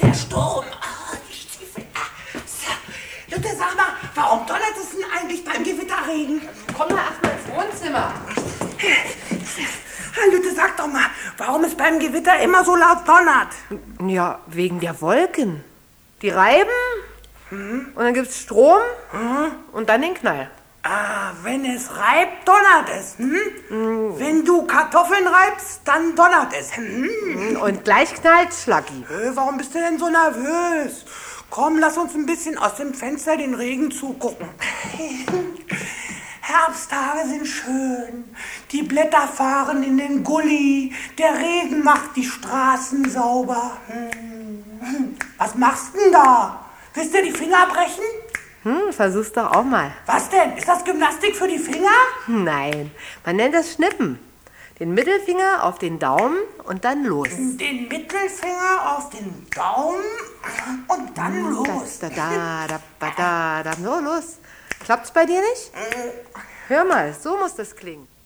der Sturm. Ah, die Stiefel. So. Lütte, sag mal, warum donnert es denn eigentlich beim Gewitterregen? Komm mal erstmal ins Wohnzimmer. Lütte, sag doch mal, warum es beim Gewitter immer so laut donnert? Ja, wegen der Wolken. Die reiben und dann gibt's Strom und dann den Knall. Ah, wenn es reibt, donnert es. Wenn du Kartoffeln reibst, dann donnert es. Und gleich knallt's, Schlacki. Warum bist du denn so nervös? Komm, lass uns ein bisschen aus dem Fenster den Regen zugucken. Herbsttage sind schön. Die Blätter fahren in den Gully. Der Regen macht die Straßen sauber. Was machst du denn da? Willst du die Finger brechen? Versuch's doch auch mal. Was denn? Ist das Gymnastik für die Finger? Nein, man nennt das Schnippen. Den Mittelfinger auf den Daumen und dann los. Den Mittelfinger auf den Daumen und dann los. So, los. Klappt's bei dir nicht? Hör mal, so muss das klingen.